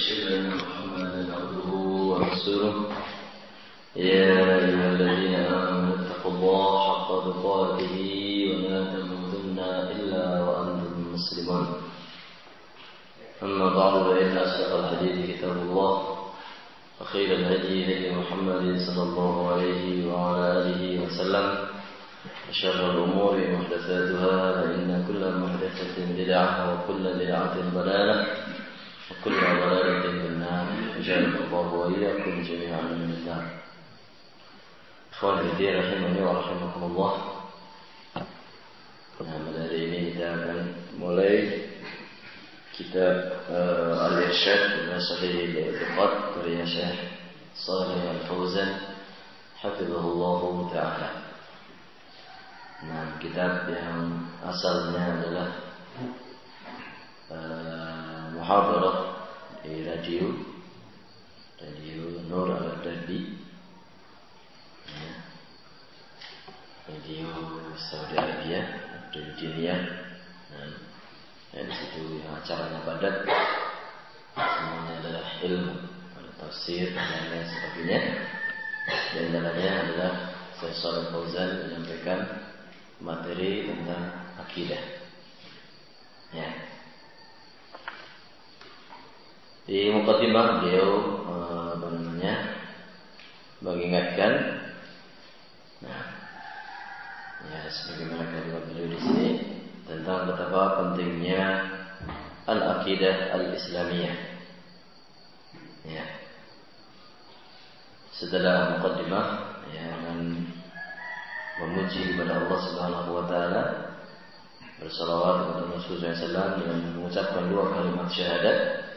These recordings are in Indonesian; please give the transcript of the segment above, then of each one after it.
وأشهد أن محمدا عبده ورسوله يا أيها الذين آمنوا اتقوا الله حق تقاته ولا تموتن إلا وأنتم مسلمون. أما بعد فإن أصدق الحديث كتاب الله وخير الهدي هدي محمد صلى الله عليه وعلى آله وسلم وشر الأمور محدثاتها فإن كل محدثة بدعة وكل بدعة ضلالة وكل ضلالة في النار أجعلنا الله وإياكم جميعا من النار. Ikhwan fillah rahimani wa rahimakumullah. Pada hari ini kita akan mulai kitab Al-Irsyad ila Sahih al-I'tiqad karya Syekh Shalih Al-Fauzan hafizahullah taala. Nah, kitab yang asalnya adalah muhadarah di radio Nur Al-Darbi, radio Saudi Arabia, radio Diniyah. Nah, di situ yang acaranya padat, semuanya adalah ilmu, ada tafsir dan lain sebagainya. Dan dalamnya adalah Syekh Shalih Fauzan menyampaikan materi tentang akidah. Ya. Di mukadimah beliau mengingatkan, sebagaimana kalimat beliau di sini tentang betapa pentingnya al-aqidah al-islamiyah. Ya. Setelah mukadimah, dan memuji kepada Allah Subhanahu wa taala, bersalawat kepada Rasulullah SAW dengan mengucapkan dua kalimat syahadat.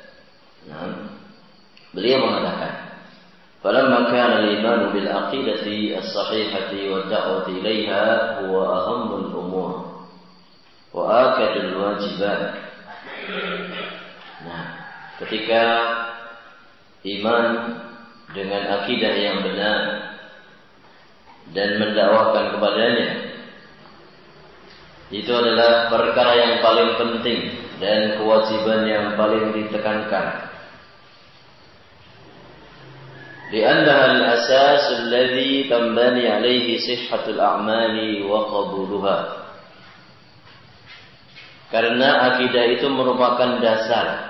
Beliau mengatakan, "Falamma kana al-iman bil aqidati as-sahihati wa ad-da'wati ilaiha huwa ahammul umur wa akadul wajibat." Ketika iman dengan akidah yang benar dan mendakwahkan kepadanya, itu adalah perkara yang paling penting dan kewajiban yang paling ditekankan. Li'annaha al-asas alladhi tanbani alayhi sihhatul a'mali wa qabuluha. Karena akidah itu merupakan dasar.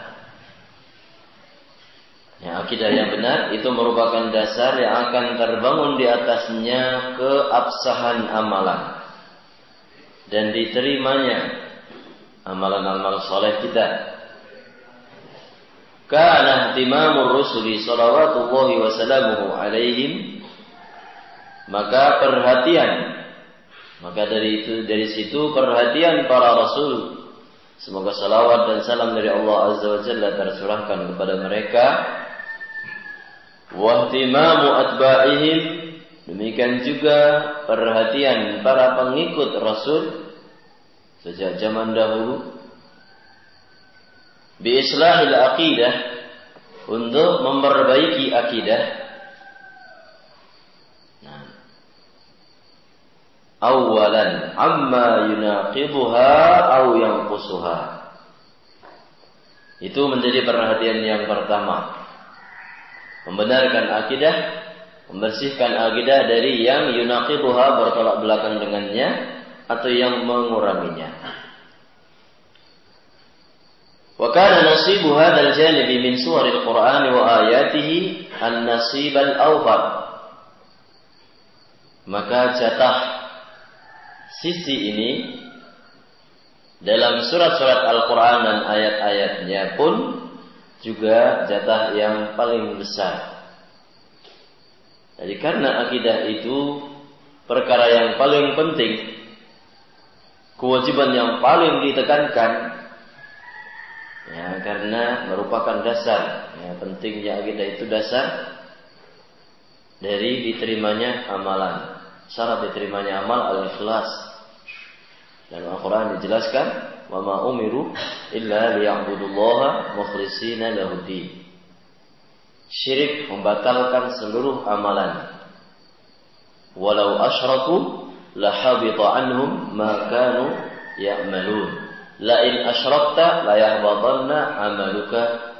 Akidah yang benar itu merupakan dasar yang akan terbangun di atasnya keabsahan amalan dan diterimanya amalan-amalan saleh kita. Kana ihtimamur rusuli salawatullahi wa salamuhu alaihim, maka dari situ perhatian para rasul, semoga salawat dan salam dari Allah Azza wa Jalla tercurahkan kepada mereka, wa ihtimamu atba'ihim, demikian juga perhatian para pengikut rasul sejak zaman dahulu, bi islahil aqidah, untuk memperbaiki akidah. Awalan amma yunaqibuha aw yanqusuha. Itu menjadi perhatian yang pertama. Membenarkan akidah, membersihkan akidah dari yang yunaqibuha, bertolak belakang dengannya, atau yang menguranginya. Wa kana nasibu hadzal janibi min suwaril Qur'ani wa ayatihi an-nasib al-awfar. Maka jatah sisi ini dalam surat-surat Al-Qur'an dan ayat-ayatnya pun juga jatah yang paling besar. Jadi karena akidah itu perkara yang paling penting, kewajiban yang paling ditekankan, karena merupakan dasar, pentingnya akidah itu dasar dari diterimanya amalan. Syarat diterimanya amal al-ikhlas. Dan Al-Quran dijelaskan, wa ma umiru illa liya'budullaha mukhlishina lahud-din. Syirik membatalkan seluruh amalan. Walau asyraku lahabita anhum ma kanu ya'malun. La in asyrakta la yahbatanna amaluka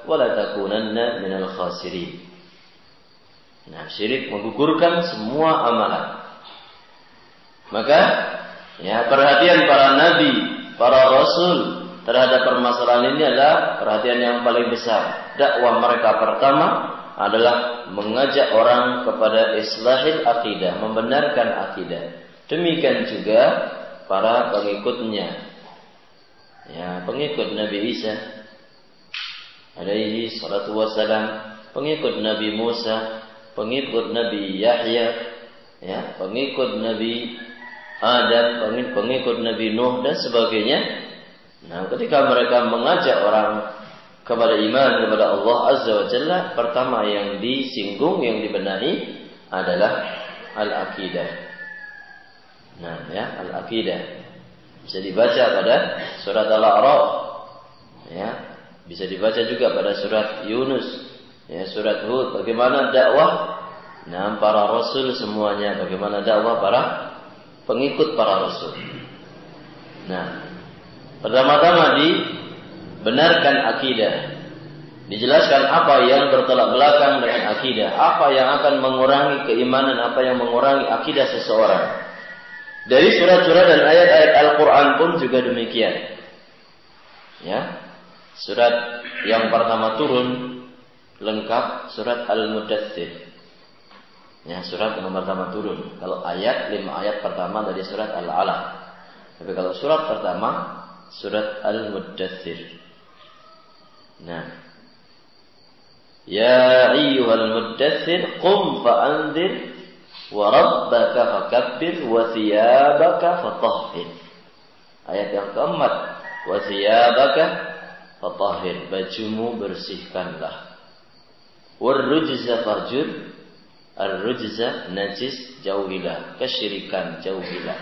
wa la takunanna minal khasirin. Nah, syirik menggugurkan semua amalan. Maka ya, perhatian para nabi, para rasul terhadap permasalahan ini adalah perhatian yang paling besar. Dakwah mereka pertama adalah mengajak orang kepada islahil akidah, membenarkan akidah. Demikian juga para pengikutnya. Ya, pengikut Nabi Isa alaihi salatu wassalam, pengikut Nabi Musa, pengikut Nabi Yahya, ya, pengikut Nabi Adam, pengikut Nabi Nuh dan sebagainya. Nah, ketika mereka mengajak orang kepada iman kepada Allah Azza wa Jalla, pertama yang disinggung, yang dibenahi adalah al-aqidah. Nah, ya, al-aqidah bisa dibaca pada surat Al-A'raf, ya, bisa dibaca juga pada surat Yunus, ya, surat Hud. Bagaimana dakwah para rasul semuanya, bagaimana dakwah para pengikut para rasul. Nah, pertama-tama dibenarkan akidah, dijelaskan apa yang bertolak belakang dengan akidah, apa yang akan mengurangi keimanan, apa yang mengurangi akidah seseorang. Dari surat-surat dan ayat-ayat Al-Quran pun juga demikian. Ya, surat yang pertama turun lengkap surat Al-Mudaththir. Ya, surat yang pertama turun. Kalau ayat 5 ayat pertama dari surat Al-Alaq. Tapi kalau surat pertama surat Al-Mudaththir. Nah, ya ayyuhal mudaththir qum fa'anzir wa rabbaka fakabbir wa thiyabaka fatahhir. Ayat yang keempat, wa thiyabaka fatahhir, bajumu bersihkanlah. War rujza fahjur, ar-rujza najis jauhilah, kesyirikan jauhilah.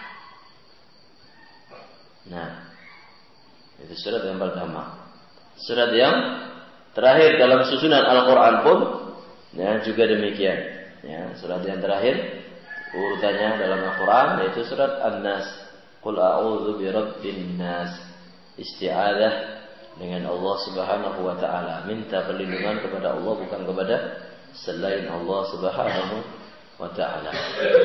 Nah, itu surat yang pertama. Surat yang terakhir dalam susunan Al-Quran pun ya, juga demikian. Ya, surat yang terakhir urutannya dalam Al-Quran yaitu surat An-Nas. Qul a'udzu birabbin nas. Isti'adzah dengan Allah Subhanahu wa taala, minta perlindungan kepada Allah, bukan kepada selain Allah Subhanahu wa taala.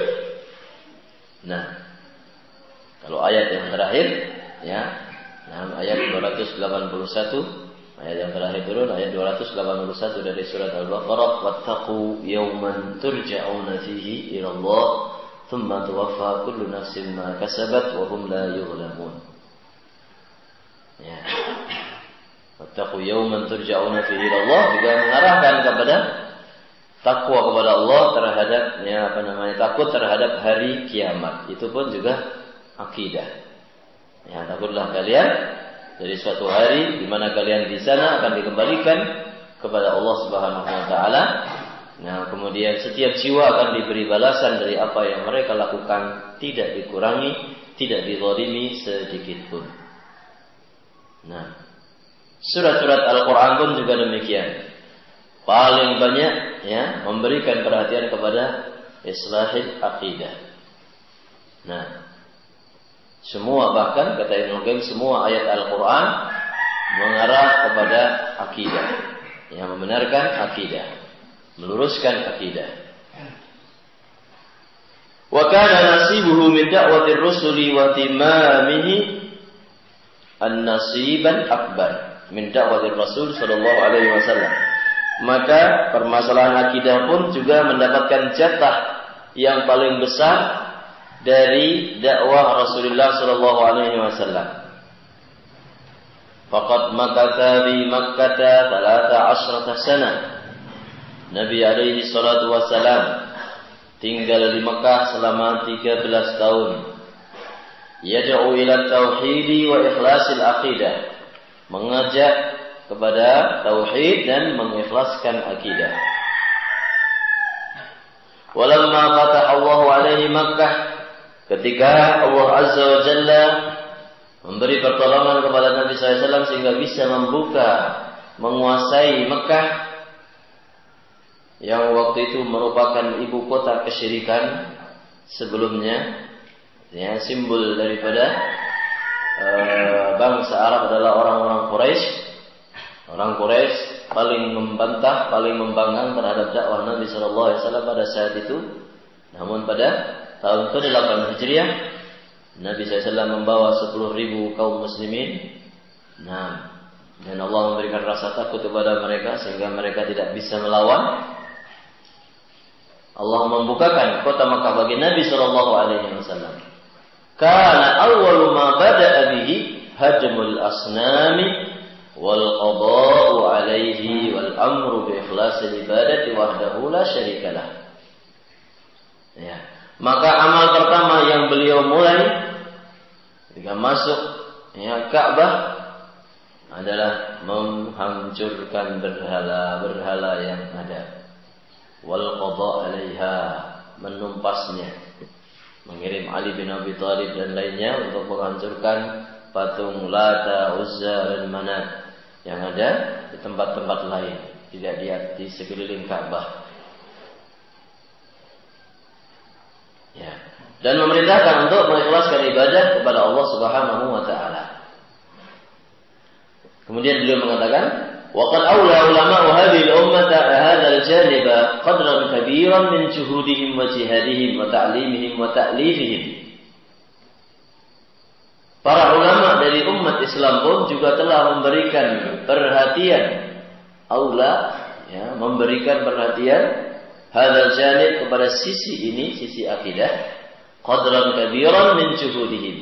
Nah, kalau ayat yang terakhir ya, ayat 281, ayat yang terakhir turun ayat 281 dari surat Al-Baqarah, wattaqu yawman turja'una fihi ila Allah thumma tuwaffa kullu nafsin ma kasabat wa hum la yuzlamun. Ya. Wattaqu yawman turja'una fihi ila Allah juga mengarahkan kepada takwa kepada Allah terhadap takut terhadap hari kiamat. Itu pun juga akidah. Ya, takutlah kalian dari suatu hari di mana kalian di sana akan dikembalikan kepada Allah Subhanahu wa taala. Nah, kemudian setiap jiwa akan diberi balasan dari apa yang mereka lakukan, tidak dikurangi, tidak dizalimi sedikit pun. Nah, surat-surat Al-Quran pun juga demikian. Paling banyak ya memberikan perhatian kepada islahil aqidah. Nah, semua, bahkan kata Ibnu Qayyim, semua ayat Al-Quran mengarah kepada akidah, yang membenarkan akidah, meluruskan akidah. Wa kana nasibuhu min da'watir rusuli wa timamihi an-nasiban akbar min da'watir rasul sallallahu alaihi wasallam. Maka permasalahan akidah pun juga mendapatkan jatah yang paling besar dari dakwah Rasulullah sallallahu alaihi wasallam. Faqad makatha bi Makkah 13 sana. Nabi alaihi salatu wasallam tinggal di Mekah selama 13 tahun. Yad'u ila tauhid wa ikhlasil aqidah. Mengajak kepada tauhid dan mengikhlaskan akidah. Walamma fataha Allah alaihi Makkah, ketika Allah Azza wa Jalla memberi pertolongan kepada Nabi SAW sehingga bisa membuka, menguasai Mekah yang waktu itu merupakan ibu kota kesyirikan sebelumnya, ya, simbol daripada bangsa Arab adalah orang-orang Quraisy. Orang Quraisy paling membantah, paling membanggang terhadap dakwah Nabi sallallahu alaihi wasallam pada saat itu. Namun pada tahun ke-8 Hijriah, Nabi SAW membawa 10.000 kaum muslimin. Nah, dan Allah memberikan rasa takut kepada mereka sehingga mereka tidak bisa melawan. Allah membukakan kota Makkah bagi Nabi sallallahu alaihi wasallam. Kana awwalu ma bada'a bihi hajmul asnami wal qada'u alaihi wal amru bi ikhlasil ibadati wahdahu la syarikalah. Ya, maka amal pertama yang beliau mulai ketika masuk Ka'bah adalah menghancurkan berhala-berhala yang ada. Wal qada' alaiha, menumpasnya. Mengirim Ali bin Abi Thalib dan lainnya untuk menghancurkan patung Lata, Uzza dan Manat yang ada di tempat-tempat lain, tidak di sekeliling Ka'bah. Ya. Dan memerintahkan untuk mengikhlaskan ibadah kepada Allah Subhanahu wa taala. Kemudian beliau mengatakan, "Wa qad awla ulama'u hadhihi al-ummah hadha al-janib qadran kabiran min juhudihim wa jihadihim wa ta'limihim wa ta'lifihim." Para ulama dari umat Islam pun juga telah memberikan perhatian, memberikan perhatian hadzal janib kepada sisi ini, sisi akidah, qadran kabiran min juhudihim.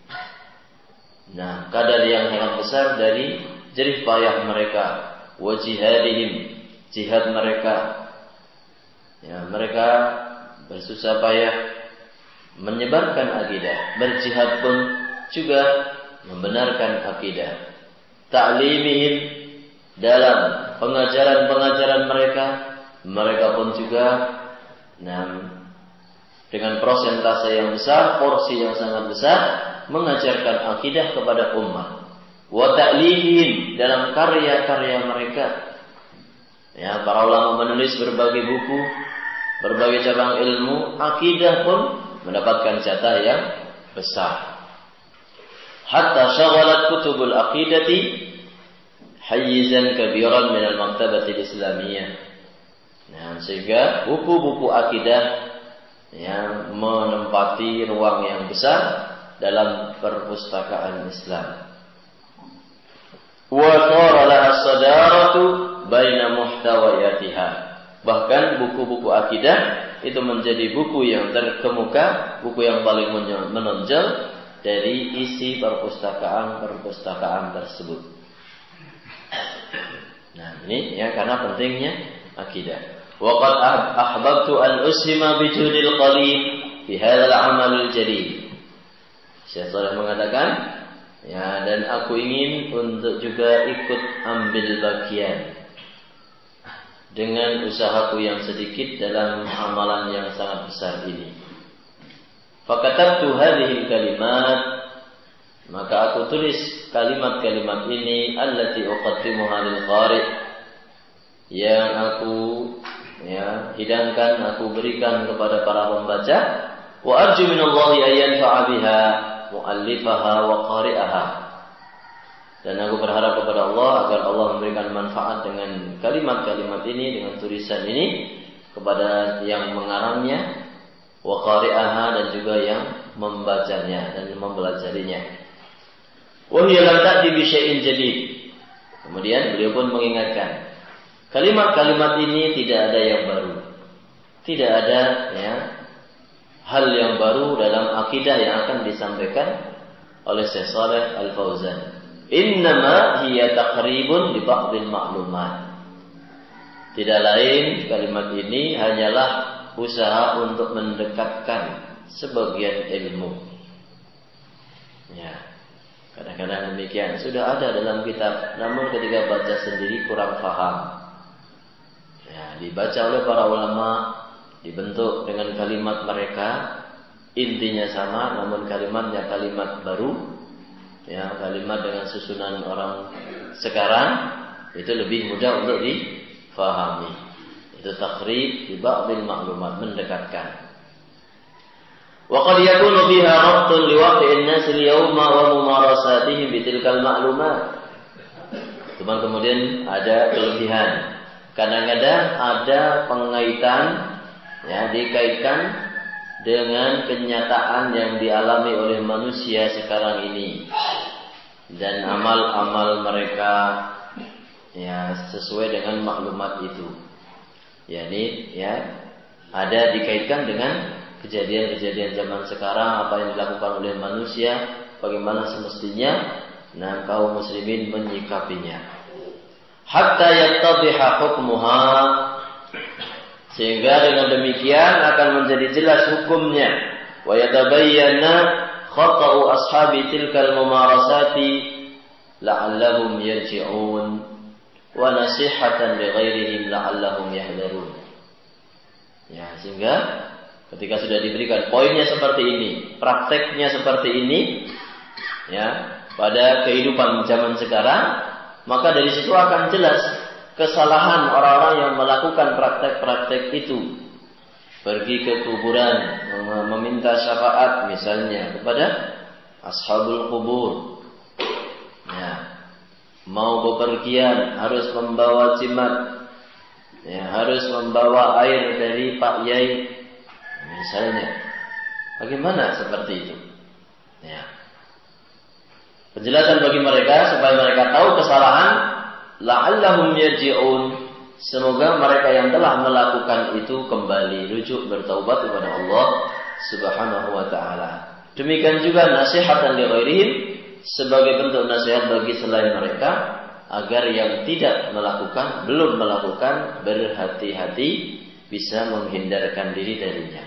Nah, kadar yang sangat besar dari jerih payah mereka, wa jihadihim, jihad mereka. Ya, mereka bersusah payah menyebarkan akidah, berjihad pun juga membenarkan akidah. Ta'limihim, dalam pengajaran-pengajaran mereka pun juga dengan persentase yang besar, porsi yang sangat besar, mengajarkan akidah kepada umat. Wa ta'limihim, dalam karya-karya mereka. Ya, para ulama menulis berbagai buku, berbagai cabang ilmu, akidah pun mendapatkan jatah yang besar. Hatta syaghalat kutubul aqidati hayyizan kabiran min al-maktabati al-islamiyah. Nah, sehingga buku-buku akidah yang menempati ruang yang besar dalam perpustakaan Islam. Wa sara laha as-sadaratu baina muhtawayatiha. Bahkan buku-buku akidah itu menjadi buku yang terkemuka, buku yang paling menonjol dari isi perpustakaan tersebut. Nah, ini karena pentingnya akidah. Wa qad ahbabtu an ushima bi juhdil qalil fi hadzal amal al-jadid. Syekh Shalih mengatakan, dan aku ingin untuk juga ikut ambil bagian dengan usahaku yang sedikit dalam amalan yang sangat besar ini. Fakatabtu hadhihi kalimat, maka aku tulis kalimat-kalimat ini allati uqaddimuha lil qari', yang aku hidangkan, aku berikan kepada para pembaca. Wa arju minallahi an yanfa'a biha mu'allifaha wa qari'aha. Dan aku berharap kepada Allah agar Allah memberikan manfaat dengan kalimat-kalimat ini, dengan tulisan ini kepada yang mengarangnya, wa qari'aha, dan juga yang membacanya dan mempelajarinya. Wa hiya lam ta'ti bi syai'in jadid. Kemudian beliau pun mengingatkan, kalimat-kalimat ini tidak ada yang baru. Tidak ada hal yang baru dalam akidah yang akan disampaikan oleh Syekh Shalih Al-Fauzan. Innama hiya taqribun li ba'dil ma'lumat. Tidak lain, kalimat ini hanyalah usaha untuk mendekatkan sebagian ilmu. Ya, kadang-kadang demikian. Sudah ada dalam kitab, namun ketika baca sendiri kurang paham. Ya, dibaca oleh para ulama, dibentuk dengan kalimat mereka, intinya sama, namun kalimatnya kalimat baru. Ya, kalimat dengan susunan orang sekarang itu lebih mudah untuk difahami. Itu takhrib bi ba'dil ma'lumat, mendekatkan. Wa qad yakunu fiha rabtun li waqi'in nas al-yawma wa mumarasatihim bi tilkal ma'lumat. Cuma kemudian ada kelebihan. Kadang-kadang ada pengaitan, ya, dikaitkan dengan kenyataan yang dialami oleh manusia sekarang ini dan amal-amal mereka, ya, sesuai dengan maklumat itu. Yani, ya, ada dikaitkan dengan kejadian-kejadian zaman sekarang, apa yang dilakukan oleh manusia, bagaimana semestinya kaum muslimin menyikapinya. Hatta yattadhiha hukmuha, sehingga dengan demikian akan menjadi jelas hukumnya. Wa yatabayyana khata'u ashabi tilkal mumarasati la'allahum yarji'un wa nasihatan li ghairihim la'allahum yahdharun. Ya, sehingga ketika sudah diberikan poinnya seperti ini, prakteknya seperti ini, ya, pada kehidupan zaman sekarang, maka dari situ akan jelas kesalahan orang-orang yang melakukan praktek-praktek itu. Pergi ke kuburan, meminta syafaat misalnya kepada ashabul kubur. Ya. Mau bepergian harus membawa jimat, ya, harus membawa air dari Pak Yai misalnya. Bagaimana seperti itu? Ya. Penjelasan bagi mereka supaya mereka tahu kesalahan, la'allahum yarji'un, semoga mereka yang telah melakukan itu kembali rujuk bertaubat kepada Allah Subhanahu wa taala. Demikian juga nasihatan li ghairihim, sebagai bentuk nasihat bagi selain mereka agar yang tidak melakukan, belum melakukan, berhati-hati bisa menghindarkan diri darinya.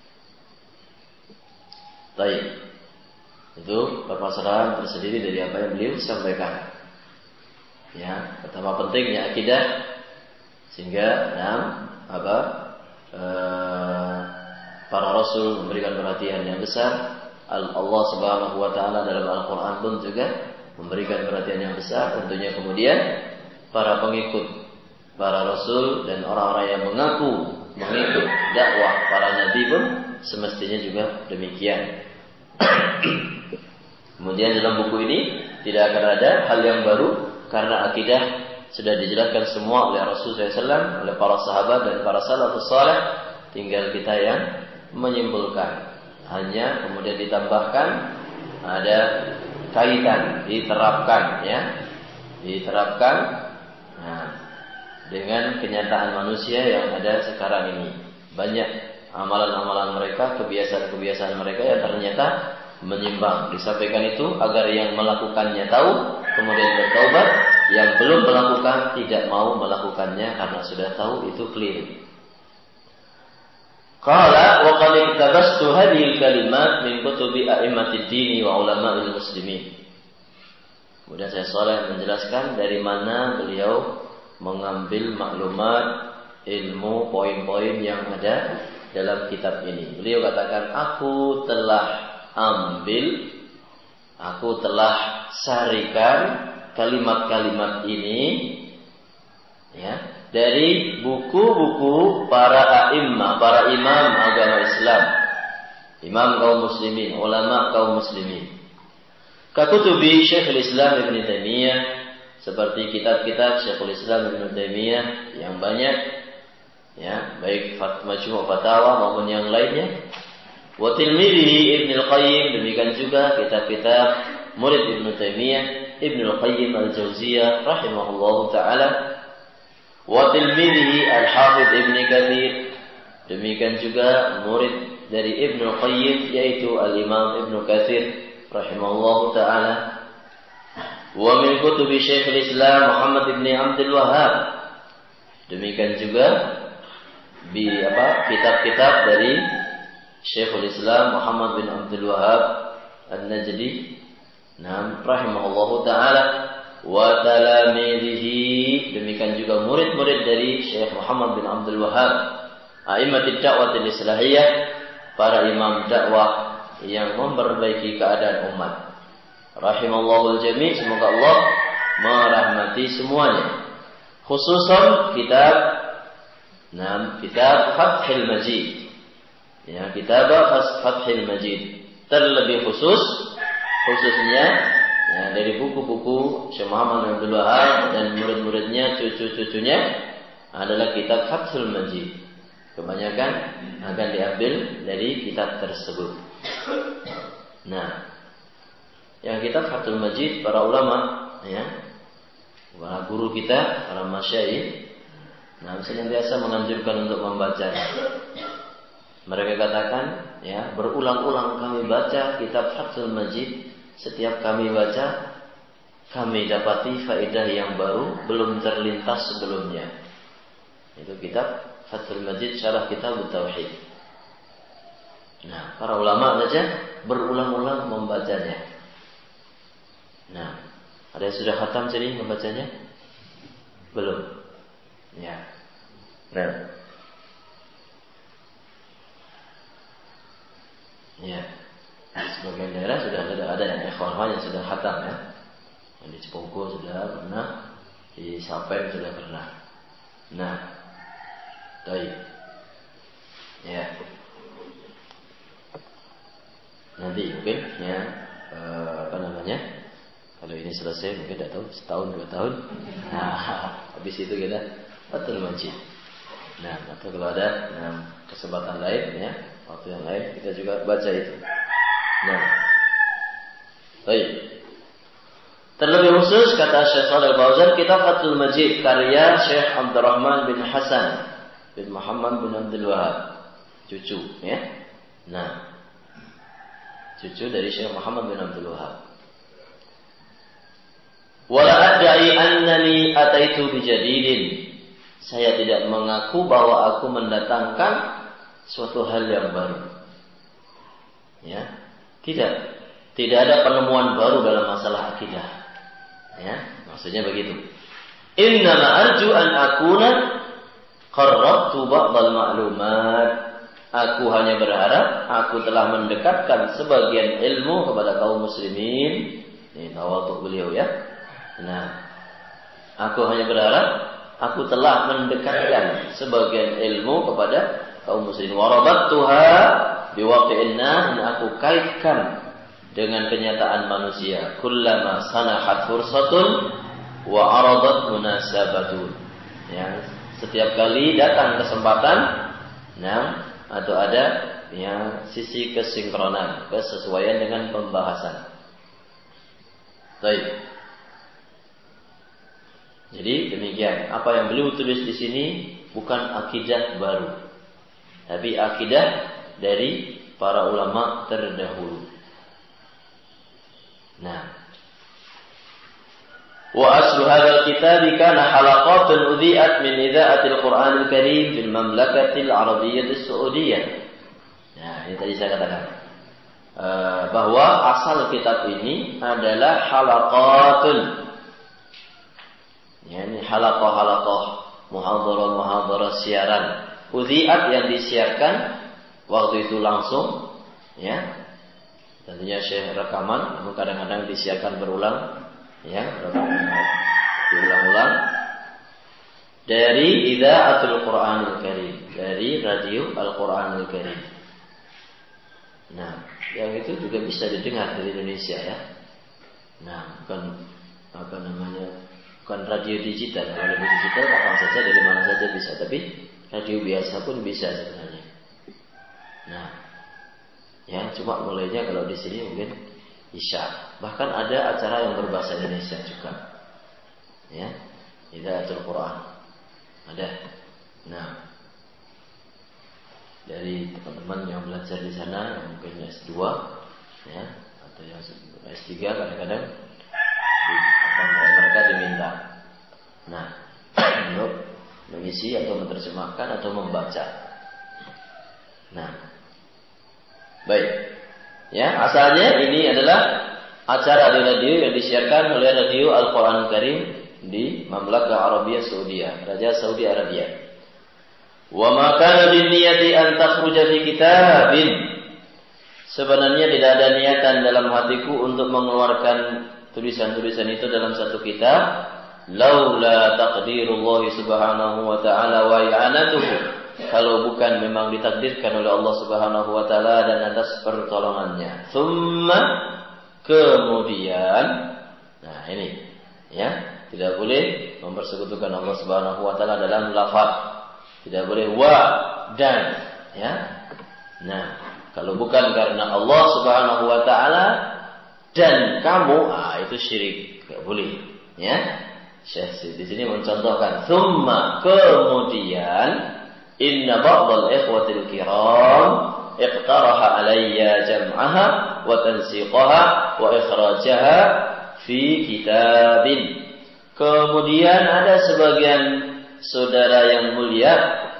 Baik. Itu permasalahan tersendiri dari apa yang beliau sampaikan. Ya, pertama pentingnya akidah, sehingga para rasul memberikan perhatian yang besar. Allah Subhanahu wa taala dalam Al-Qur'an pun juga memberikan perhatian yang besar. Tentunya kemudian para pengikut para rasul dan orang-orang yang mengaku mengikut dakwah para nabi pun semestinya juga demikian. Kemudian dalam buku ini tidak akan ada hal yang baru, karena akidah sudah dijelaskan semua oleh Rasulullah SAW, oleh para sahabat dan para salafus saleh. Tinggal kita yang menyimpulkan. Hanya kemudian ditambahkan ada kaitan, diterapkan, ya, diterapkan dengan kenyataan manusia yang ada sekarang ini. Banyak amalan-amalan mereka, kebiasaan-kebiasaan mereka yang ternyata menyimpang. Disampaikan itu agar yang melakukannya tahu, kemudian bertaubat. Yang belum melakukan tidak mau melakukannya karena sudah tahu itu keliru. Qala wa qad iktabastu hadhihi kalimat min kutubi a'immatid dini wa ulama'il muslimin. Kemudian saya soleh menjelaskan dari mana beliau mengambil maklumat, ilmu, poin-poin yang ada dalam kitab ini. Beliau katakan, aku telah sarikan kalimat-kalimat ini, ya, dari buku-buku para a'immah, para imam agama Islam, imam kaum muslimin, ulama kaum muslimin. Kakutubi Syekhul Islam Ibn Taimiyah, seperti kitab-kitab Syekhul Islam Ibn Taimiyah yang banyak, ya, baik Majmu' Fatawa maupun yang lainnya. Wa tilmidhihi Ibn al-Qayyim, demikian juga kitab-kitab murid Ibn Taimiyah, Ibn al-Qayyim al-Jauziyah rahimahullahu ta'ala. Wa tilmidhihi al-Hafidh Ibn Katsir, demikian juga murid dari Ibn al-Qayyim yaitu al-Imam Ibn Katsir rahimahullahu ta'ala. Wa min kutubi Syekhul Islam Muhammad Ibn Abdul Wahhab, demikian juga kitab-kitab dari Syekhul Islam Muhammad bin Abdul Wahhab An-Najdi, rahimahullahu ta'ala. Wa talamidhihi, demikian juga murid-murid dari Syekh Muhammad bin Abdul Wahhab, a'immatid da'watil islahiyah, para imam dakwah yang memperbaiki keadaan umat. Rahimallahu al-jami', semoga Allah merahmati semuanya. Khususan kitab Fathul Majid, ya, kitab Fathul Majid, terlebih khususnya Ya, dari buku-buku Syekh Muhammad bin Abdul Wahab dan murid-muridnya, cucu-cucunya adalah kitab Fathul Majid. Kebanyakan akan diambil dari kitab tersebut. Nah, yang kitab Fathul Majid para ulama, ya, para guru kita, para masyayikh, senantiasa menganjurkan untuk membacanya. Mereka katakan, ya, berulang-ulang kami baca kitab Fathul Majid. Setiap kami baca, kami dapati faedah yang baru belum terlintas sebelumnya. Itu kitab Fathul Majid syarah kitab Tauhid. Nah, para ulama saja berulang-ulang membacanya. Nah, ada yang sudah khatam sini membacanya? Belum. Ya. Nah. Ya. Di sebagian daerah sudah ada yang ikhwan yang sudah khatam, ya. Yang di Cipogo sudah pernah, di Sapen sudah pernah. Nah, baik. Ya. Nanti mungkin, ya, kalau ini selesai mungkin tidak tahu setahun 2 tahun. Nah, habis itu kita Fathul Majid. Nah, atau kalau ada kesempatan lain, ya, waktu yang lain kita juga baca itu. Nah, baik. Terlebih khusus kata Syekh Shalih Al-Fauzan, kitab Fathul Majid karya Syekh Abdurrahman bin Hasan bin Muhammad bin Abdul Wahab, cucu, ya. Nah, cucu dari Syekh Muhammad bin Abdul Wahab. Wala ad'i annani ataitu bijadidin. Saya tidak mengaku bahwa aku mendatangkan suatu hal yang baru. Ya. Tidak ada penemuan baru dalam masalah akidah. Ya, maksudnya begitu. Innama arju an akuna qarrabtu ba'dal ma'lumat. Aku hanya berharap aku telah mendekatkan sebagian ilmu kepada kaum muslimin. Ini tawadhu beliau, ya. Nah, aku hanya berharap aku telah mendekatkan sebagian ilmu kepada kaum muslimin. Wa rabattuha biwaqi'in nas, dan aku kaitkan dengan kenyataan manusia. Kullama sanahat fursatun wa aradat munasabatun. Ya, setiap kali datang kesempatan, atau ada, ya, sisi kesinkronan, kesesuaian dengan pembahasan. Baik. Jadi demikian. Apa yang beliau tulis di sini bukan akidah baru, tapi akidah dari para ulama terdahulu. Nah, wa aslu hadzal kitab kana halaqatun udhi'at min idha'atil Qur'anil Karim fil Mamlakatil Arabiyyah As-Saudiyah. Nah, ini tadi saya katakan bahwa asal kitab ini adalah halaqatun. Ya, ini halaqah-halaqah, muhadharah-muhadharah siaran. Udhi'at yang disiarkan waktu itu langsung, ya. Tentunya Syekh rekaman, namun kadang-kadang disiarkan berulang, ya, diulang-ulang dari Idha'atul Qur'anil Karim, dari radio Al-Qur'anil Karim. Nah, yang itu juga bisa didengar dari Indonesia, ya. Nah, bukan radio digital. Kalau radio digital kapan saja dari mana saja bisa, tapi radio biasa pun bisa sebenarnya. Nah, ya, cuma mulainya kalau di sini mungkin Isya. Bahkan ada acara yang berbahasa Indonesia juga. Ya, Idha'atul Quran. Ada. Nah, dari teman-teman yang belajar di sana, yang mungkin S2, ya, atau yang S3 kadang-kadang mereka diminta, nah, untuk mengisi atau menerjemahkan atau membaca. Nah, baik, ya, asalnya ini adalah acara di radio yang disiarkan oleh radio Al-Quran Karim di Mamlakah Arabiyyah Saudiyah, Raja Saudi Arabia. Wa ma kana bin niyati an takhruja fi kitabin. Sebenarnya tidak ada niatan dalam hatiku untuk mengeluarkan tulisan-tulisan itu dalam satu kitab. Laula taqdirullah subhanahu wa ta'ala wa i'anatuhu. Kalau bukan memang ditakdirkan oleh Allah subhanahu wa ta'ala dan atas pertolongannya. Thumma, kemudian, Nah, ini ya, tidak boleh mempersekutukan Allah Subhanahu wa taala dalam lafaz. Tidak boleh wa dan, ya. Nah, kalau bukan karena Allah Subhanahu wa taala dan kamu, itu syirik, enggak boleh, ya. Syekh di sini mencontohkan, "Tsumma", kemudian, "inna ba'dal ikhwatil kiram iqtaraha alayya jam'aha wa tansiqaha wa ikhrajaha fi kitabin." Kemudian ada sebagian saudara yang mulia,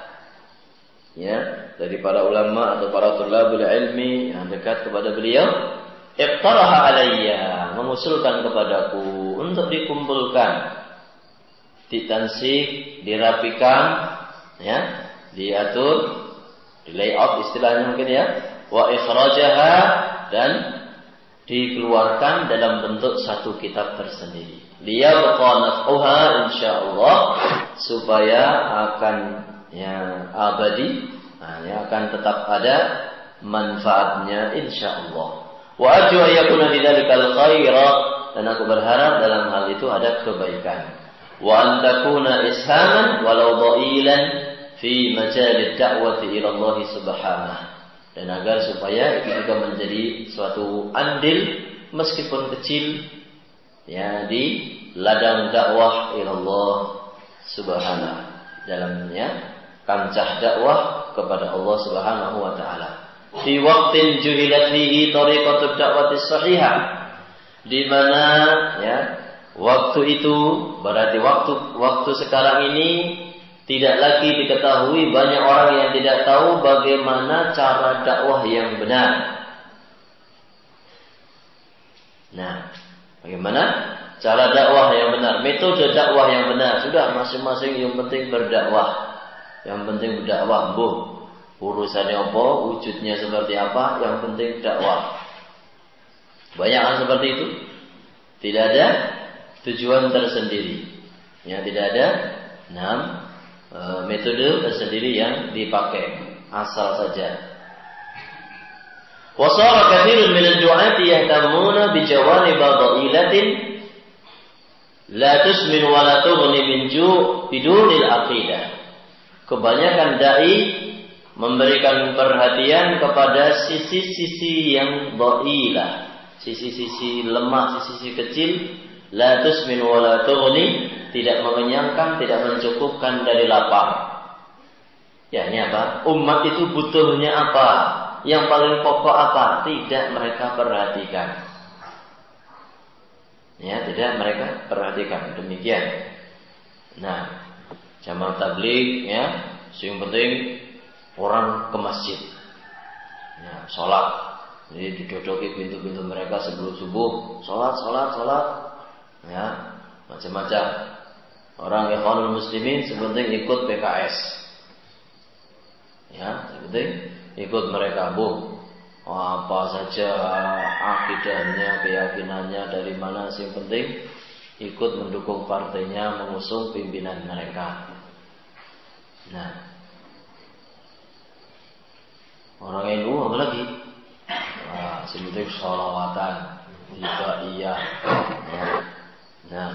ya, dari para ulama atau para thulabul ilmi yang dekat kepada beliau, iqtaraha alayya, mengusulkan kepadaku untuk dikumpulkan, ditansik, dirapikan, ya, diatur, di layout istilahnya mungkin, ya, wa ikhrajaha, dan dikeluarkan dalam bentuk satu kitab tersendiri. Liyabqa naf'uha insyaallah, supaya akan, ya, abadi, ya, akan tetap ada manfaatnya insyaallah. Wa arju ayyakuna lidzalikal khaira, dan aku berharap dalam hal itu ada kebaikan. Wa an takuna ishaman walau dha'ilan fi majalid da'wati ila Allah subhanahu, dan agar supaya itu juga menjadi suatu andil meskipun kecil, ya, di ladang dakwah ila Allah subhanahu, dalamnya kancah dakwah kepada Allah Subhanahu wa taala. Fi waqtin juhilat fihi tariqatud da'wati shahihah, di mana, ya, waktu itu berarti waktu sekarang ini tidak lagi diketahui, banyak orang yang tidak tahu bagaimana cara dakwah yang benar. Nah, bagaimana cara dakwah yang benar, metode dakwah yang benar? Sudah masing-masing yang penting berdakwah. Yang penting berdakwah, urusannya apa, wujudnya seperti apa, yang penting dakwah. Banyak kan seperti itu? Tidak ada tujuan tersendiri. Ya, tidak ada metode tersendiri yang dipakai, asal saja. Wa sara katsirun min ad-du'ati yahtamuna bi jawanib dha'ilatin la tusmin wa la tughni min ju' bidunil aqidah. Kebanyakan dai memberikan perhatian kepada sisi-sisi yang dha'ilah, sisi-sisi lemah, sisi-sisi kecil. La tusmin wa la tughni, tidak mengenyangkan, tidak mencukupkan dari lapar. Ya, ini apa? Umat itu butuhnya apa? Yang paling pokok apa? Tidak mereka perhatikan. Ya, tidak mereka perhatikan. Demikian. Nah, jamaah tabligh, ya, yang penting orang ke masjid, ya, sholat. Jadi didodoki pintu-pintu mereka sebelum subuh, sholat. Ya, macam-macam. Orang Ikhwanul Muslimin sepenting ikut PKS. Ya, sepenting ikut mereka, apa saja akidahnya, keyakinannya dari mana, yang penting ikut mendukung partainya, mengusung pimpinan mereka. Nah, orang NU apa lagi? Yang penting sholawatan, iya. Nah,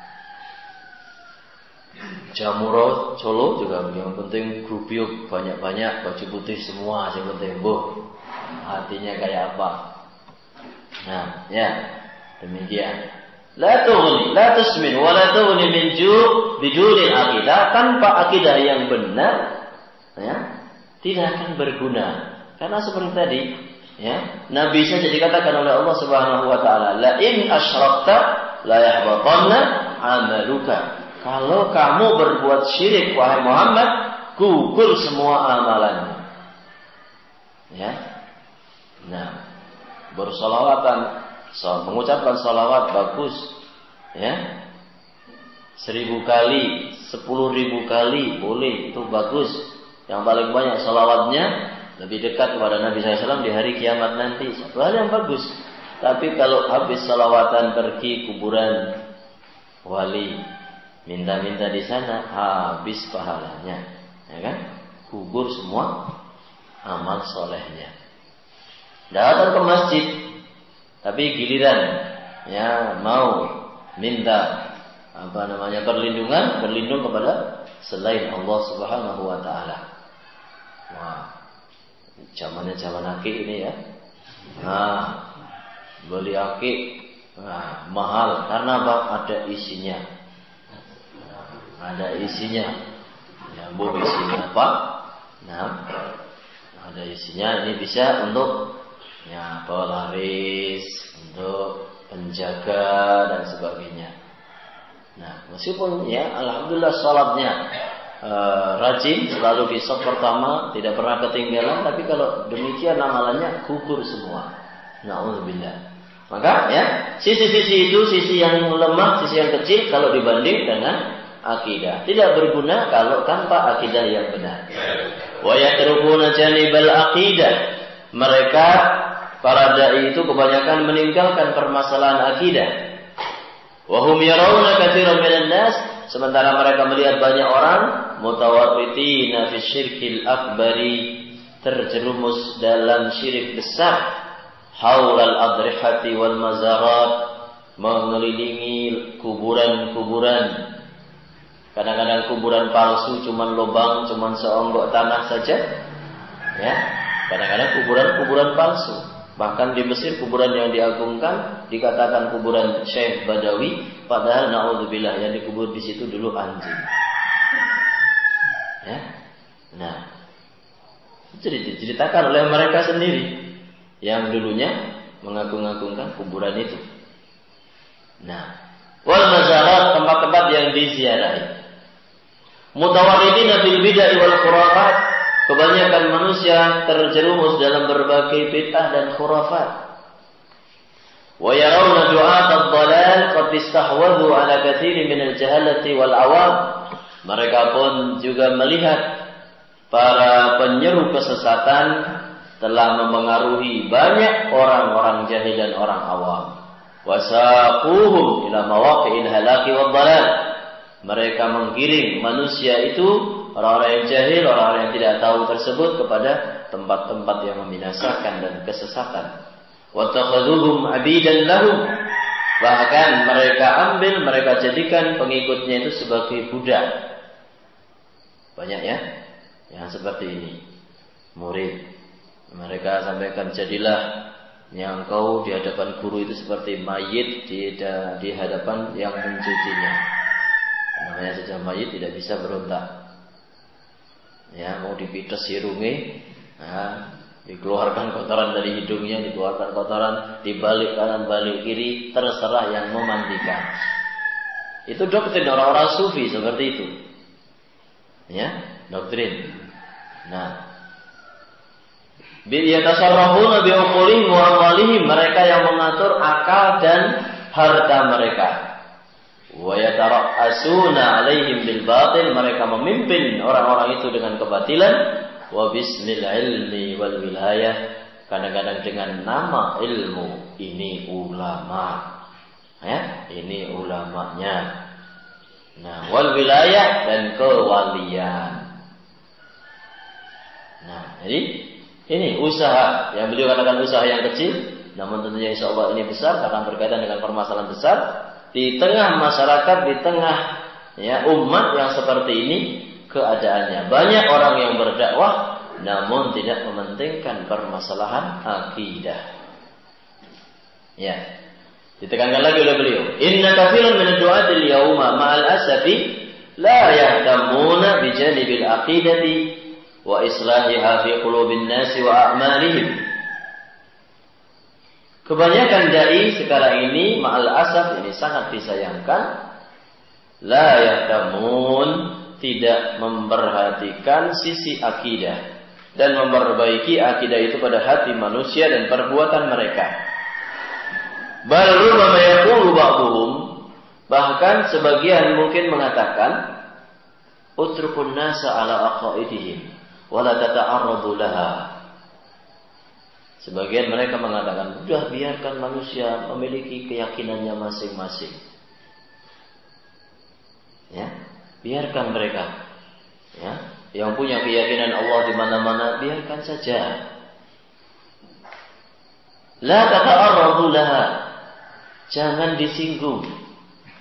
Jamuro Solo juga yang penting grupiuk banyak-banyak, baju putih semua, yang penting hatinya kayak apa. Nah, ya, demikian. La tusmin wa la tughni min ju' bidunil aqidah, tanpa akidah yang benar, ya, tidak akan berguna. Karena seperti tadi, ya, Nabi saja dikatakan oleh Allah Subhanahu wa taala, la in asyrakta la yahbatanna amaluka. Kalau kamu berbuat syirik, wahai Muhammad, gugur semua amalanmu. Ya. Nah, bersolawatan, mengucapkan salawat bagus, ya, 1000 kali, 10.000 kali boleh, itu bagus. Yang paling banyak salawatnya lebih dekat kepada Nabi SAW di hari kiamat nanti, satu hal yang bagus. Tapi kalau habis salawatan pergi kuburan wali, minta-minta di sana, habis pahalanya, ya kan? Gugur semua amal solehnya. Datang ke masjid, tapi giliran, ya, mau minta berlindung kepada selain Allah Subhanahu wa taala. Wah, zaman akik ini ya. Beli akik mahal karena apa? Ada isinya. Ya, Bu, isinya apa? Ada isinya. Ini bisa untuk bawa laris, untuk penjaga dan sebagainya. Meskipun alhamdulillah sholatnya rajin, selalu di saf pertama, tidak pernah ketinggalan, tapi kalau demikian amalannya gugur semua. Na'udzubillah. Maka sisi-sisi itu, sisi yang lemah, sisi yang kecil kalau dibanding dengan akidah. Tidak berguna kalau tanpa akidah yang benar. Wa yatrukuna janibal aqidah. Mereka para dai itu kebanyakan meninggalkan permasalahan akidah. Wa hum yarawna katsiran minan nas, sementara mereka melihat banyak orang mutawarritina fi syirkil akbari, terjerumus dalam syirik besar, haulal adrihati wal mazarat, mengelilingi kuburan-kuburan. Kadang-kadang kuburan palsu cuman lubang, cuman seonggok tanah saja. Ya. Kadang-kadang kuburan palsu. Bahkan di Mesir kuburan yang diagungkan dikatakan kuburan Syekh Badawi, padahal naudzubillah yang dikubur di situ dulu anjing. Ya. Itu diceritakan oleh mereka sendiri yang dulunya mengagung-agungkan kuburan itu. Wal mazarat, tempat-tempat yang diziarahi. Mutawarridina bil bid'ah wal khurafat, kebanyakan manusia terjerumus dalam berbagai bid'ah dan khurafat. Wa yarawna du'at ad-dhalal qad istahwadhu ala katsirin min al-jahalati wal awam. Mereka pun juga melihat para penyeru kesesatan telah memengaruhi banyak orang-orang jahil dan orang awam. Wasaquhum ila mawaqi'il halaki wad dhalal. Mereka menggiring manusia itu, orang-orang yang jahil, orang-orang yang tidak tahu tersebut, kepada tempat-tempat yang membinasakan dan kesesatan. Wa takhadhuhum abidan lahum. Bahkan mereka jadikan pengikutnya itu sebagai budak. Banyak ya yang seperti ini. Murid. Mereka sampaikan, jadilah yang kau di hadapan guru itu seperti mayit di hadapan yang mencucinya. Namanya saja mayit tidak bisa berontak. Mau dipites hidungnya, dikeluarkan kotoran dari hidungnya, dikeluarkan kotoran, dibalik kanan balik kiri, terserah yang memandikan. Itu doktrin orang-orang sufi seperti itu. Doktrin. Yatasarrafuna bi'uqulihim wa amwalihim, mereka yang mengatur akal dan harta mereka. Wa yatara'asuna 'alaihim bil batil, mereka memimpin orang-orang itu dengan kebatilan. Wa bismil ilmi wal wilayah, kadang-kadang dengan nama ilmu, ini ulama. Ini ulamanya. Wal wilayah, dan kewalian. Jadi ini usaha yang beliau katakan usaha yang kecil, namun tentunya insyaallah ini besar karena berkaitan dengan permasalahan besar di tengah masyarakat, di tengah umat yang seperti ini keadaannya. Banyak orang yang berdakwah namun tidak mementingkan permasalahan akidah. Ditekankan lagi oleh beliau, inna katsiran min ad-du'atil yauma ma'al asafi la yahtamuna bi janibil aqidati wa islahiha fi qulubin nasi wa a'malihim. Kebanyakan dai sekarang ini ma'al asaf, ini sangat disayangkan, la yahtamun, tidak memperhatikan sisi akidah dan memperbaiki akidah itu pada hati manusia dan perbuatan mereka. Bal rubbama yaqulu ba'dhum, bahkan sebagian mungkin mengatakan, utrukun nasa ala aqaidihim wa la tata'arradu laha. Sebagian mereka mengatakan, sudah biarkan manusia memiliki keyakinannya masing-masing. Biarkan mereka. Yang punya keyakinan Allah di mana-mana, biarkan saja. La tata'arradu laha. Jangan disinggung.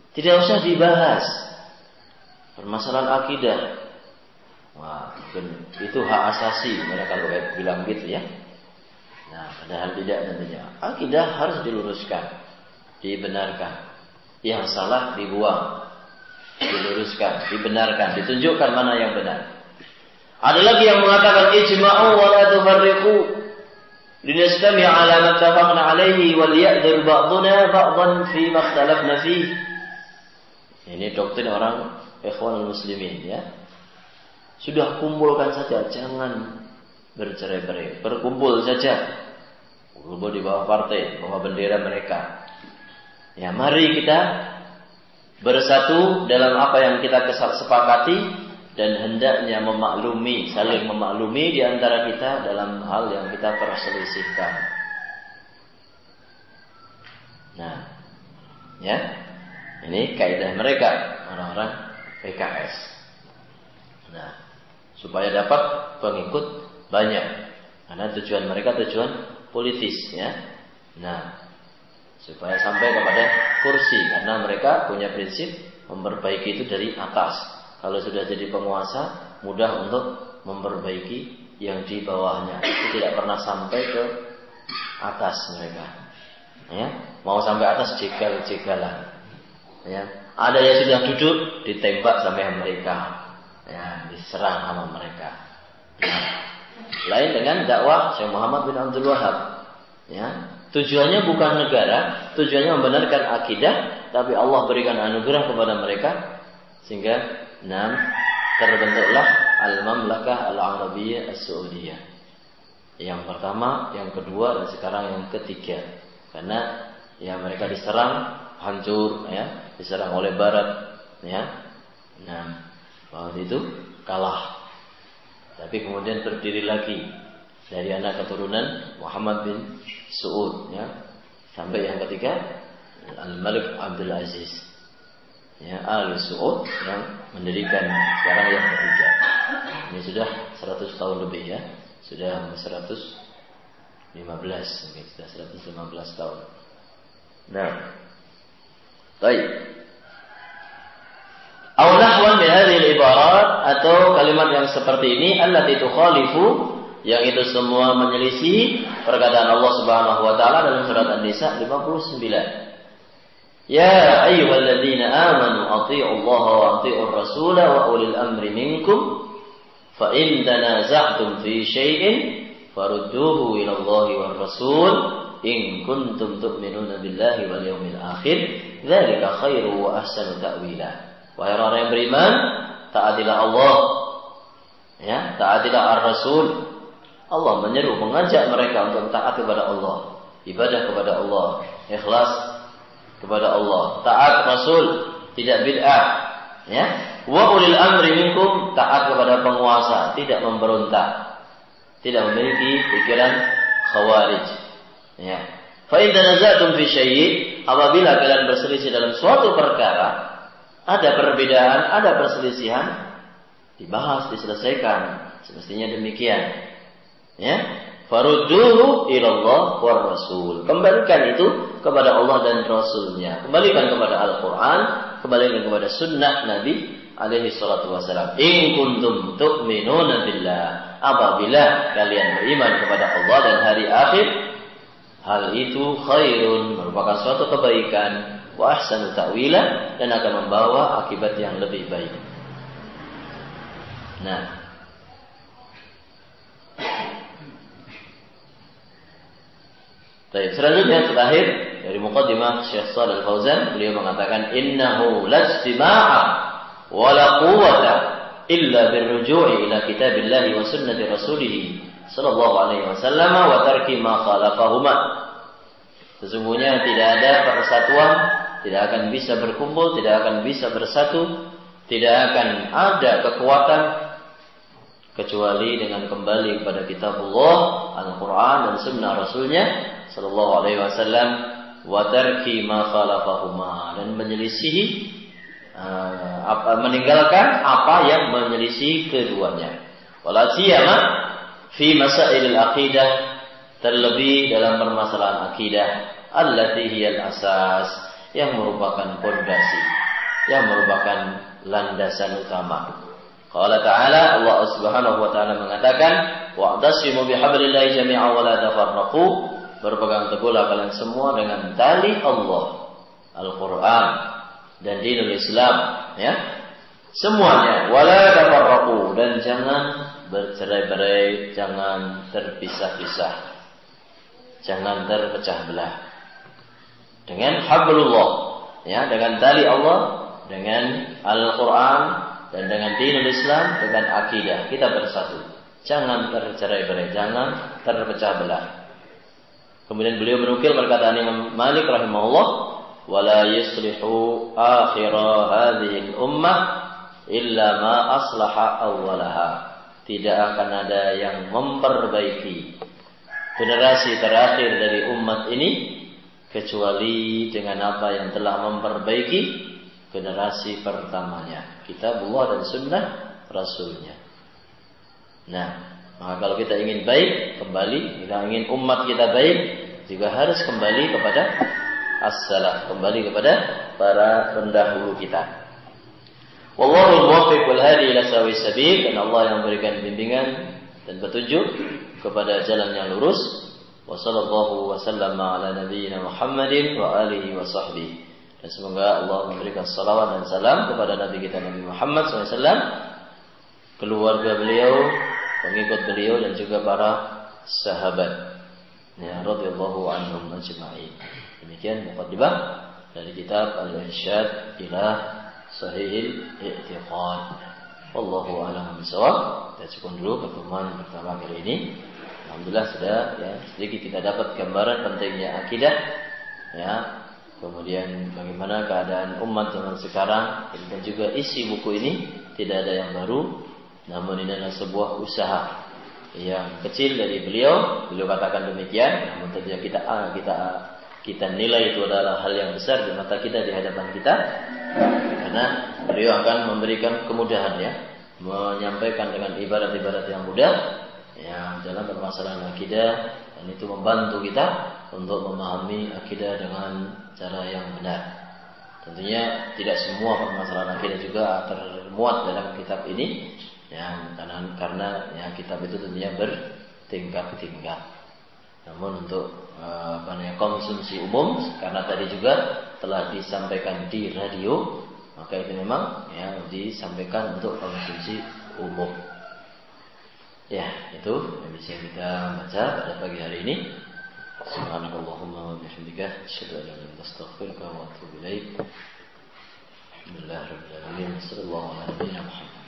Tidak usah dibahas permasalahan akidah. Wah, itu hak asasi mereka kalau bilang gitu ya. Nah, padahal tidak tentunya. Akidah harus diluruskan, dibenarkan. Yang salah dibuang, diluruskan, dibenarkan, ditunjukkan mana yang benar. Ada lagi yang mengatakan ijma'u wa la tufarriqu linastami' ala ma tafaqna alaihi wal ya'dhur ba'duna ba'dan fi ma ikhtalafna fihi. Ini doktrin orang Ikhwanul Muslimin ya. Sudah kumpulkan saja, jangan bercerai-berai. Berkumpul saja. Kumpul di bawah partai, bawah bendera mereka. Ya, mari kita bersatu dalam apa yang kita sepakati. Dan hendaknya memaklumi, saling memaklumi di antara kita dalam hal yang kita perselisihkan. Nah, ya, ini kaidah mereka orang-orang PKS. Nah, supaya dapat pengikut banyak, karena tujuan mereka tujuan politis, ya. Nah, supaya sampai kepada kursi, karena mereka punya prinsip memperbaiki itu dari atas. Kalau sudah jadi penguasa, mudah untuk memperbaiki yang di bawahnya. Itu tidak pernah sampai ke atas mereka. Ya, mau sampai atas jegal-jegalan. Ya, ada yang sudah duduk ditembak sampai mereka. Ya, diserang sama mereka. Ya. Lain dengan dakwah Syekh Muhammad bin Abdul Wahab. Ya, tujuannya bukan negara, tujuannya membenarkan akidah, tapi Allah berikan anugerah kepada mereka sehingga terbentuklah Al-Mamlakah Al-Arabiyyah As-Saudiyah. Yang pertama, yang kedua, dan sekarang yang ketiga. Karena ya mereka diserang, hancur, ya, diserang oleh Barat, ya. Nah, waktu itu kalah. Tapi kemudian berdiri lagi dari anak keturunan Muhammad bin Saud, ya. Sampai yang ketiga, Al-Malik Abdul Aziz. Ya, Al Saud yang mendirikan sekarang yang ketiga. Ini sudah 100 tahun lebih, ya. Sudah 115, mungkin sudah 115 tahun. Nah, baik. Aw nahwan min hadhihi al-ibarat, atau kalimat yang seperti ini, allati tukhalifu, yang itu semua menyelisih perkataan Allah Subhanahu wa taala dalam surat An-Nisa 59. Ya ayyuhalladzina amanu athi'u Allah wa athi'ur rasul wa ulil amri minkum fa in tanaza'tum fi syai'in farudduhu ila Allah war rasul in kuntum tu'minuna billahi wal yawmil akhir dzalika khairu wa ahsanu ta'wila. Wahai orang yang beriman, taatilah Allah, ya, taatilah ar-rasul. Allah menyeru, mengajak mereka untuk taat kepada Allah, ibadah kepada Allah, ikhlas kepada Allah, taat Rasul, tidak bid'ah, ya. Wa ulil amri minkum, taat kepada penguasa, tidak memberontak, tidak memiliki pikiran khawarij, ya. Fa in tanaza'tum fi syai', apabila kalian berselisih dalam suatu perkara, ada perbedaan, ada perselisihan, dibahas, diselesaikan, semestinya demikian, ya. Farudduhu ilallah war rasul. Kembalikan itu kepada Allah dan Rasulnya. Kembalikan kepada Al-Quran, kembalikan kepada sunnah Nabi alaihi salatu wassalam. In kuntum tu'minuna billah. Apabila kalian beriman kepada Allah dan hari akhir, hal itu khairun, merupakan suatu kebaikan, wa ahsanu ta'wila, dan akan membawa akibat yang lebih baik. Nah, baik, selanjutnya terakhir dari muqaddimah Syekh Shalih Al-Fauzan, beliau mengatakan innahu lastima'a wa la quwwata illa birruju'i ila kitabillahi wa sunnati rasulih sallallahu alaihi wasallam wa tarki ma khalafahuma. Sesungguhnya tidak ada persatuan, tidak akan bisa berkumpul, tidak akan bisa bersatu, tidak akan ada kekuatan kecuali dengan kembali kepada kitabullah, Al-Quran dan sunnah Rasulnya sallallahu alaihi wasallam, wa tarki ma khalafahuma, dan menyelisihi meninggalkan apa yang menyelisih keduanya. Wala siyama fi masailil aqidah, terlebih dalam permasalahan akidah, allati hiyal asas, yang merupakan pondasi. yang merupakan landasan utama. Qala ta'ala, Allah Subhanahu wa taala mengatakan, wa'tasimu bihablillahi jami'an wa la tafarraqu. Berpegang teguhlah kalian semua dengan tali Allah, Al-Qur'an dan dinul Islam, ya. Semuanya, wala tafarraqu, dan jangan bercerai-berai, jangan terpisah-pisah. Jangan terpecah belah. Dengan hablullah, ya, dengan tali Allah, dengan Al-Qur'an dan dengan dinul Islam, dengan akidah, kita bersatu. Jangan tercerai-berai, jangan terpecah belah. Kemudian beliau menukil perkataan Imam Malik rahimahullah, wala yuslihu akhir hadhihi al-ummah illa ma aslaha awwalaha. Tidak akan ada yang memperbaiki generasi terakhir dari umat ini kecuali dengan apa yang telah memperbaiki generasi pertamanya, kitabullah dan sunnah rasulnya. Nah, maka kalau kita ingin baik, kembali, kita ingin umat kita baik, juga harus kembali kepada as-salaf, kembali kepada para pendahulu kita. Wallahu al-muwaffiq wal hadi ila sawa'is sabil, dan Allah yang memberikan bimbingan dan petunjuk kepada jalan yang lurus. Wa sallallahu wa sallama ala nabiyyina Muhammadin wa alihi wa sahbihi. Dan semoga Allah memberikan salawat dan salam kepada Nabi kita Nabi Muhammad SAW, keluarga beliau, pengikut beliau, dan juga para sahabat, ya, radhiyallahu anhum ajma'in. Demikian muqaddimah dari kitab Al-Irsyad ila Sahihil I'tiqad. Wallahu a'lam bishawab. Kita cukup dulu pertemuan pertama kali ini. Alhamdulillah sudah, ya, sedikit kita dapat gambaran pentingnya akidah, ya. Kemudian bagaimana keadaan umat zaman sekarang, dan juga isi buku ini tidak ada yang baru, namun ini adalah sebuah usaha yang kecil dari beliau. Beliau katakan demikian, namun tentunya kita nilai itu adalah hal yang besar di mata kita, di hadapan kita, karena beliau akan memberikan kemudahan, ya, menyampaikan dengan ibarat-ibarat yang mudah, ya, dalam permasalahan akidah, dan itu membantu kita untuk memahami akidah dengan cara yang benar. Tentunya tidak semua permasalahan akidah juga termuat dalam kitab ini, ya, karena ya, kitab itu tentunya bertingkat-tingkat. Namun untuk konsumsi umum, karena tadi juga telah disampaikan di radio, maka itu memang, ya, disampaikan untuk konsumsi umum. Ya, itu yang bisa kita baca pada pagi hari ini. Subhanallahumma wa bihamdika, asyhadu an la ilaha illa anta, astaghfiruka wa atubu ilaik. Bismillahirrahmanirrahim. Sallallahu alaihi wa sallam.